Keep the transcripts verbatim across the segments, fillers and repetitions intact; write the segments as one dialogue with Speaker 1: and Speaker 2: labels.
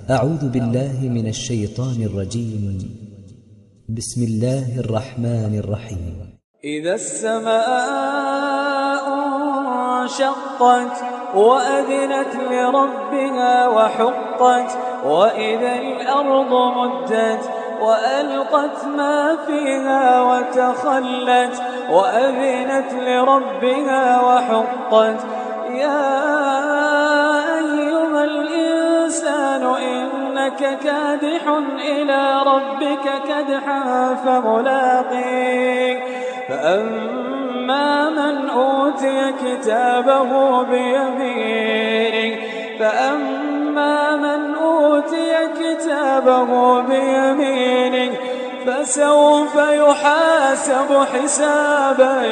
Speaker 1: أعوذ بالله من الشيطان الرجيم. بسم الله الرحمن الرحيم.
Speaker 2: إذا السماء انشقت وأذنت لربها وحقت وإذا الأرض مدت وألقت ما فيها وتخلت وأذنت لربها وحقت يا أيها الإنسان إنك كادح إلى ربك كدحا فملاقيه فأما من أوتي كتابه بيمينه فأما من أوتي كتابه بيمينه فسوف يحاسب حسابا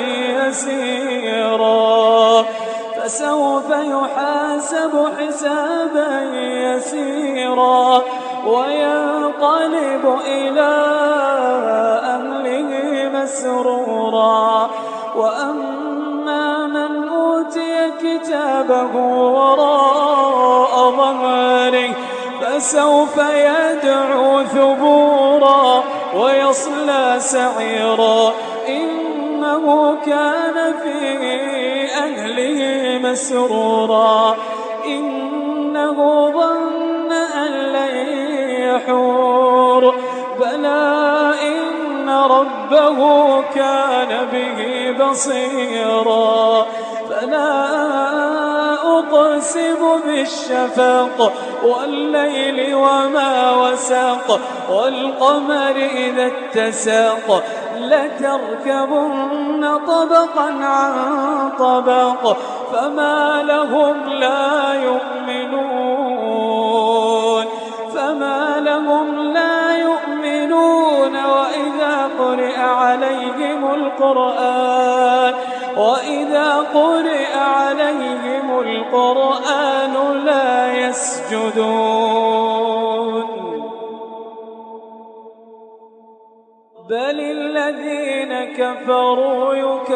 Speaker 2: يسيرا فسوف يحاسب حسابا يسيرا وينقلب إلى أهله مسرورا وأما من أوتي كتابه وراء ظهره فسوف يدعو ثبورا ويصلى سعيرا إنه كان في أهله مسرورا إنه ظن أن لن يحور بلى إن ربه كان به بصيرا فلا أقسم بالشفق والليل وما وسق والقمر إذا اتسق لتركبن طبقا عن طبق فما لهم لا يؤمنون فما لهم لا يؤمنون وإذا قرئ عليهم القرآن وإذا قرئ عليهم القرآن لا يسجدون بل الذين كفروا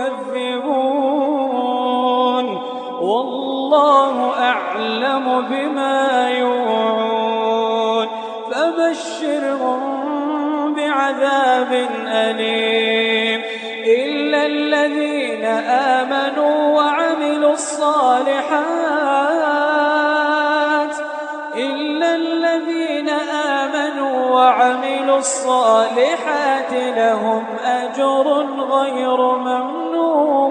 Speaker 2: يكذبون والله أعلم بما يوعون فبشرهم بعذاب أليم إلا الذين آمنوا وعملوا الصالحات إلا الذين آمنوا وعملوا الصالحات لهم أجر غير ممنون